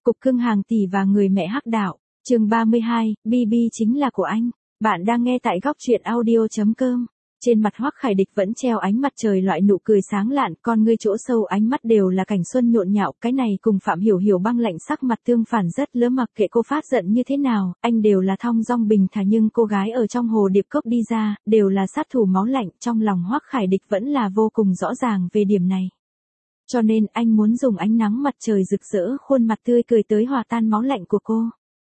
Cục cưng hàng tỷ và người mẹ hắc đạo, chương 32, BB chính là của anh. Bạn đang nghe tại góc truyện audio.com. Trên mặt Hoắc Khải Địch vẫn treo ánh mặt trời loại nụ cười sáng lạn, con ngươi chỗ sâu ánh mắt đều là cảnh xuân nhộn nhạo, cái này cùng Phạm Hiểu Hiểu băng lạnh sắc mặt tương phản rất lớn, mặc kệ cô phát giận như thế nào, anh đều là thong dong bình thả, nhưng cô gái ở trong hồ điệp cốc đi ra, đều là sát thủ máu lạnh, trong lòng Hoắc Khải Địch vẫn là vô cùng rõ ràng về điểm này. Cho nên anh muốn dùng ánh nắng mặt trời rực rỡ, khuôn mặt tươi cười tới hòa tan máu lạnh của cô.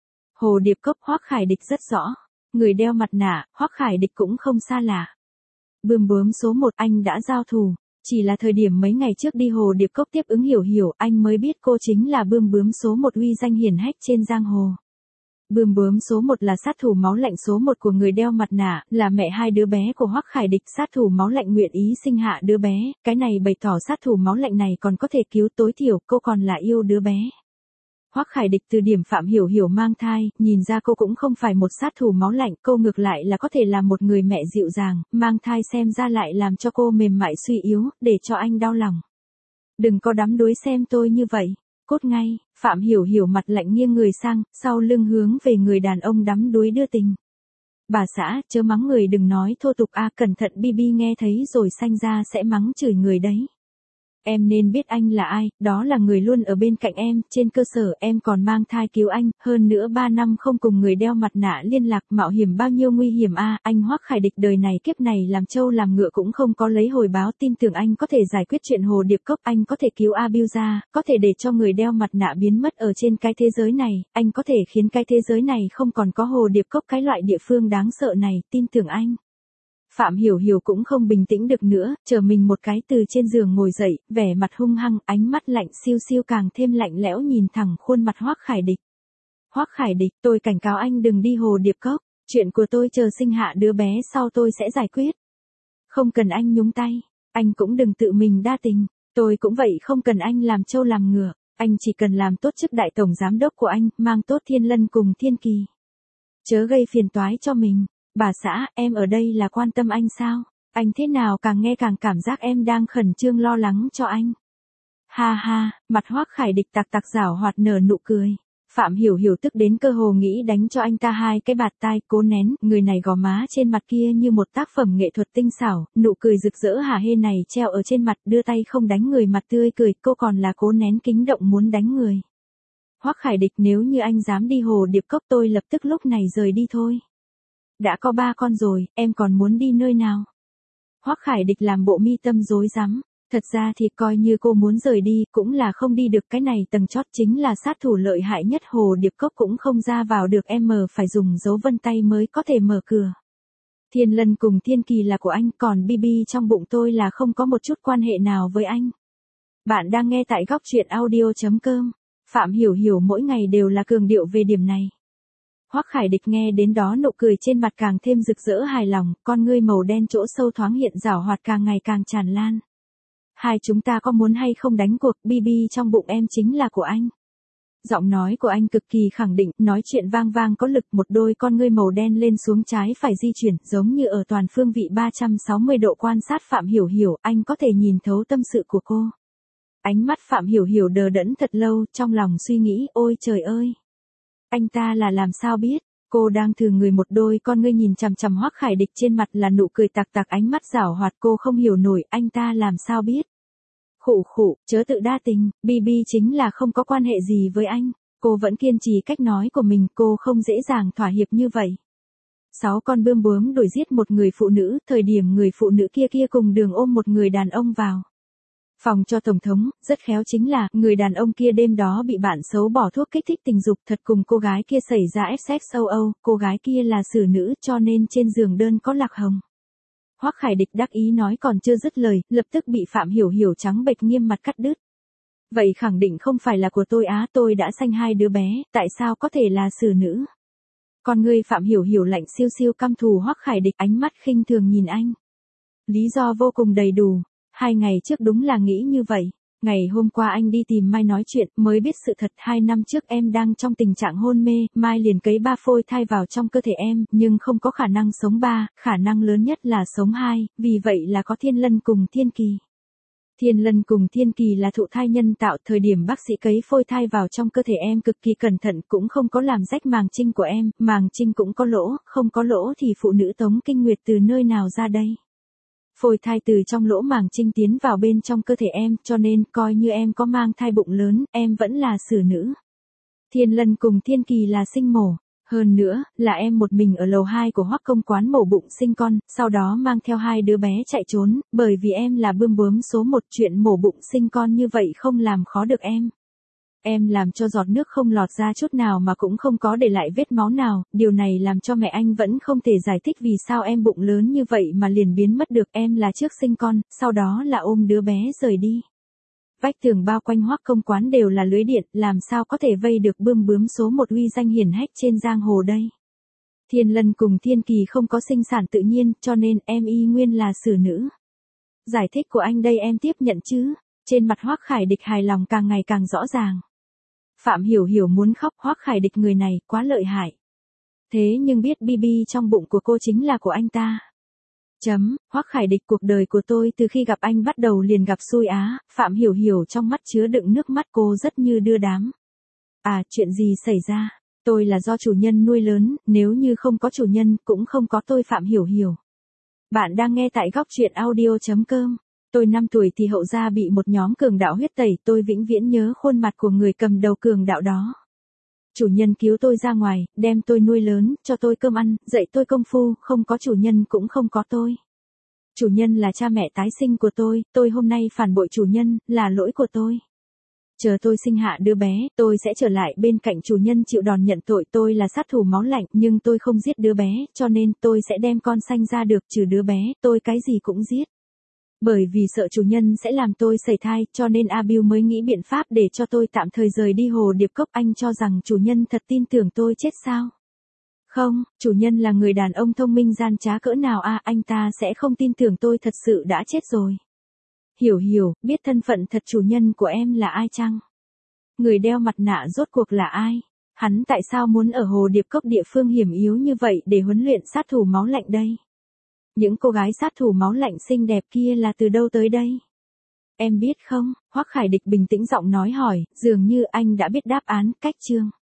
Hồ điệp cốc Hoắc Khải Địch rất rõ, người đeo mặt nạ, Hoắc Khải Địch cũng không xa lạ. Bươm bướm số 1 anh đã giao thủ, chỉ là thời điểm mấy ngày trước đi hồ điệp cốc tiếp ứng Hiểu Hiểu, anh mới biết cô chính là bươm bướm số 1 uy danh hiển hách trên giang hồ. Bươm bướm số 1 là sát thủ máu lạnh số 1 của người đeo mặt nạ, là mẹ hai đứa bé của Hoắc Khải Địch, sát thủ máu lạnh nguyện ý sinh hạ đứa bé, cái này bày tỏ sát thủ máu lạnh này còn có thể cứu, tối thiểu cô còn là yêu đứa bé. Hoắc Khải Địch từ điểm Phạm Hiểu Hiểu mang thai, nhìn ra cô cũng không phải một sát thủ máu lạnh, cô ngược lại là có thể là một người mẹ dịu dàng, mang thai xem ra lại làm cho cô mềm mại suy yếu, để cho anh đau lòng. Đừng có đắm đuối xem tôi như vậy, cốt ngay, Phạm Hiểu Hiểu mặt lạnh nghiêng người sang, sau lưng hướng về người đàn ông đắm đuối đưa tình. Bà xã, chớ mắng người, đừng nói thô tục a, cẩn thận BB nghe thấy rồi sanh ra sẽ mắng chửi người đấy. Em nên biết anh là ai, đó là người luôn ở bên cạnh em, trên cơ sở em còn mang thai cứu anh, hơn nữa 3 năm không cùng người đeo mặt nạ liên lạc, mạo hiểm bao nhiêu nguy hiểm a, anh Hoắc Khải Địch đời này kiếp này làm trâu làm ngựa cũng không có lấy hồi báo, tin tưởng anh có thể giải quyết chuyện hồ điệp cốc, anh có thể cứu Abuja, có thể để cho người đeo mặt nạ biến mất ở trên cái thế giới này, anh có thể khiến cái thế giới này không còn có hồ điệp cốc, cái loại địa phương đáng sợ này, tin tưởng anh. Phạm Hiểu Hiểu cũng không bình tĩnh được nữa, chờ mình một cái từ trên giường ngồi dậy, vẻ mặt hung hăng, ánh mắt lạnh siêu siêu càng thêm lạnh lẽo nhìn thẳng khuôn mặt Hoắc Khải Địch. Hoắc Khải Địch, tôi cảnh cáo anh đừng đi hồ điệp cốc, chuyện của tôi chờ sinh hạ đứa bé sau tôi sẽ giải quyết. Không cần anh nhúng tay, anh cũng đừng tự mình đa tình, tôi cũng vậy, không cần anh làm trâu làm ngựa, anh chỉ cần làm tốt chức đại tổng giám đốc của anh, mang tốt Thiên Lân cùng Thiên Kỳ. Chớ gây phiền toái cho mình. Bà xã, em ở đây là quan tâm anh sao? Anh thế nào càng nghe càng cảm giác em đang khẩn trương lo lắng cho anh. Ha ha, mặt Hoắc Khải Địch tặc tặc giảo hoạt nở nụ cười. Phạm Hiểu Hiểu tức đến cơ hồ nghĩ đánh cho anh ta 2 cái bạt tai, cố nén, người này gò má trên mặt kia như một tác phẩm nghệ thuật tinh xảo, nụ cười rực rỡ hả hê này treo ở trên mặt, đưa tay không đánh người mặt tươi cười, cô còn là cố nén kích động muốn đánh người. Hoắc Khải Địch, nếu như anh dám đi hồ điệp cốc tôi lập tức lúc này rời đi thôi. Đã có 3 con rồi, em còn muốn đi nơi nào? Hoắc Khải Địch làm bộ mi tâm rối rắm, thật ra thì coi như cô muốn rời đi, cũng là không đi được, cái này tầng chót chính là sát thủ lợi hại nhất hồ điệp cốc cũng không ra vào được, em phải dùng dấu vân tay mới có thể mở cửa. Thiên Lân cùng Thiên Kỳ là của anh, còn BB trong bụng tôi là không có một chút quan hệ nào với anh. Bạn đang nghe tại góc truyện audio.com, Phạm Hiểu Hiểu mỗi ngày đều là cường điệu về điểm này. Hoắc Khải Địch nghe đến đó nụ cười trên mặt càng thêm rực rỡ hài lòng, con ngươi màu đen chỗ sâu thoáng hiện giảo hoạt càng ngày càng tràn lan. Hai chúng ta có muốn hay không đánh cuộc, BB trong bụng em chính là của anh. Giọng nói của anh cực kỳ khẳng định, nói chuyện vang vang có lực, một đôi con ngươi màu đen lên xuống trái phải di chuyển, giống như ở toàn phương vị 360 độ quan sát Phạm Hiểu Hiểu, anh có thể nhìn thấu tâm sự của cô. Ánh mắt Phạm Hiểu Hiểu đờ đẫn thật lâu, trong lòng suy nghĩ, ôi trời ơi. Anh ta là làm sao biết, cô đang thử người, một đôi con ngươi nhìn chằm chằm Hoắc Khải Địch, trên mặt là nụ cười tặc tặc, ánh mắt giảo hoạt, cô không hiểu nổi, anh ta làm sao biết. Khụ khụ, chớ tự đa tình, BB chính là không có quan hệ gì với anh, cô vẫn kiên trì cách nói của mình, cô không dễ dàng thỏa hiệp như vậy. 6 con bươm bướm đuổi giết một người phụ nữ, thời điểm người phụ nữ kia cùng đường ôm một người đàn ông vào phòng cho tổng thống, rất khéo chính là, người đàn ông kia đêm đó bị bạn xấu bỏ thuốc kích thích tình dục, thật cùng cô gái kia xảy ra SXOO, cô gái kia là xử nữ, cho nên trên giường đơn có lạc hồng. Hoắc Khải Địch đắc ý nói còn chưa dứt lời, lập tức bị Phạm Hiểu Hiểu trắng bệch nghiêm mặt cắt đứt. Vậy khẳng định không phải là của tôi á, tôi đã sanh 2 đứa bé, tại sao có thể là xử nữ? Con ngươi Phạm Hiểu Hiểu lạnh siêu siêu, căm thù Hoắc Khải Địch, ánh mắt khinh thường nhìn anh. Lý do vô cùng đầy đủ. 2 ngày trước đúng là nghĩ như vậy. Ngày hôm qua anh đi tìm Mai nói chuyện, mới biết sự thật, 2 năm trước em đang trong tình trạng hôn mê, Mai liền cấy 3 phôi thai vào trong cơ thể em, nhưng không có khả năng sống 3, khả năng lớn nhất là sống 2, vì vậy là có Thiên Lân cùng Thiên Kỳ. Thiên Lân cùng Thiên Kỳ là thụ thai nhân tạo, thời điểm bác sĩ cấy phôi thai vào trong cơ thể em cực kỳ cẩn thận, cũng không có làm rách màng trinh của em, màng trinh cũng có lỗ, không có lỗ thì phụ nữ tống kinh nguyệt từ nơi nào ra đây. Phôi thai từ trong lỗ màng trinh tiến vào bên trong cơ thể em, cho nên coi như em có mang thai bụng lớn, em vẫn là xử nữ. Thiên Lân cùng Thiên Kỳ là sinh mổ. Hơn nữa, là em một mình ở lầu 2 của Hoắc Công quán mổ bụng sinh con, sau đó mang theo 2 đứa bé chạy trốn, bởi vì em là bươm bướm số 1, chuyện mổ bụng sinh con như vậy không làm khó được em. Em làm cho giọt nước không lọt ra chút nào mà cũng không có để lại vết máu nào, điều này làm cho mẹ anh vẫn không thể giải thích vì sao em bụng lớn như vậy mà liền biến mất được. Em là trước sinh con, sau đó là ôm đứa bé rời đi. Vách tường bao quanh Hoắc Công quán đều là lưới điện, làm sao có thể vây được bươm bướm số 1 uy danh hiển hách trên giang hồ đây. Thiên Lân cùng Thiên Kỳ không có sinh sản tự nhiên, cho nên em y nguyên là xử nữ. Giải thích của anh đây em tiếp nhận chứ? Trên mặt Hoắc Khải Địch hài lòng càng ngày càng rõ ràng. Phạm Hiểu Hiểu muốn khóc, Hoắc Khải Địch người này quá lợi hại. Thế nhưng biết BB trong bụng của cô chính là của anh ta. Hoắc Khải Địch, cuộc đời của tôi từ khi gặp anh bắt đầu liền gặp xui á. Phạm Hiểu Hiểu trong mắt chứa đựng nước mắt, cô rất như đưa đám. À, chuyện gì xảy ra? Tôi là do chủ nhân nuôi lớn, nếu như không có chủ nhân cũng không có tôi Phạm Hiểu Hiểu. Bạn đang nghe tại góc truyện audio.com. Tôi 5 tuổi thì hậu gia bị một nhóm cường đạo huyết tẩy, tôi vĩnh viễn nhớ khuôn mặt của người cầm đầu cường đạo đó. Chủ nhân cứu tôi ra ngoài, đem tôi nuôi lớn, cho tôi cơm ăn, dạy tôi công phu, không có chủ nhân cũng không có tôi. Chủ nhân là cha mẹ tái sinh của tôi hôm nay phản bội chủ nhân, là lỗi của tôi. Chờ tôi sinh hạ đứa bé, tôi sẽ trở lại bên cạnh chủ nhân chịu đòn nhận tội. Tôi là sát thủ máu lạnh, nhưng tôi không giết đứa bé, cho nên tôi sẽ đem con sanh ra được, trừ đứa bé, tôi cái gì cũng giết. Bởi vì sợ chủ nhân sẽ làm tôi sẩy thai, cho nên A Bưu mới nghĩ biện pháp để cho tôi tạm thời rời đi Hồ Điệp Cốc. Anh cho rằng chủ nhân thật tin tưởng tôi chết sao? Không, chủ nhân là người đàn ông thông minh gian trá cỡ nào à, anh ta sẽ không tin tưởng tôi thật sự đã chết rồi. Hiểu Hiểu, biết thân phận thật chủ nhân của em là ai chăng? Người đeo mặt nạ rốt cuộc là ai? Hắn tại sao muốn ở Hồ Điệp Cốc địa phương hiểm yếu như vậy để huấn luyện sát thủ máu lạnh đây? Những cô gái sát thủ máu lạnh xinh đẹp kia là từ đâu tới đây? Em biết không? Hoắc Khải Địch bình tĩnh giọng nói hỏi, dường như anh đã biết đáp án. Cách chương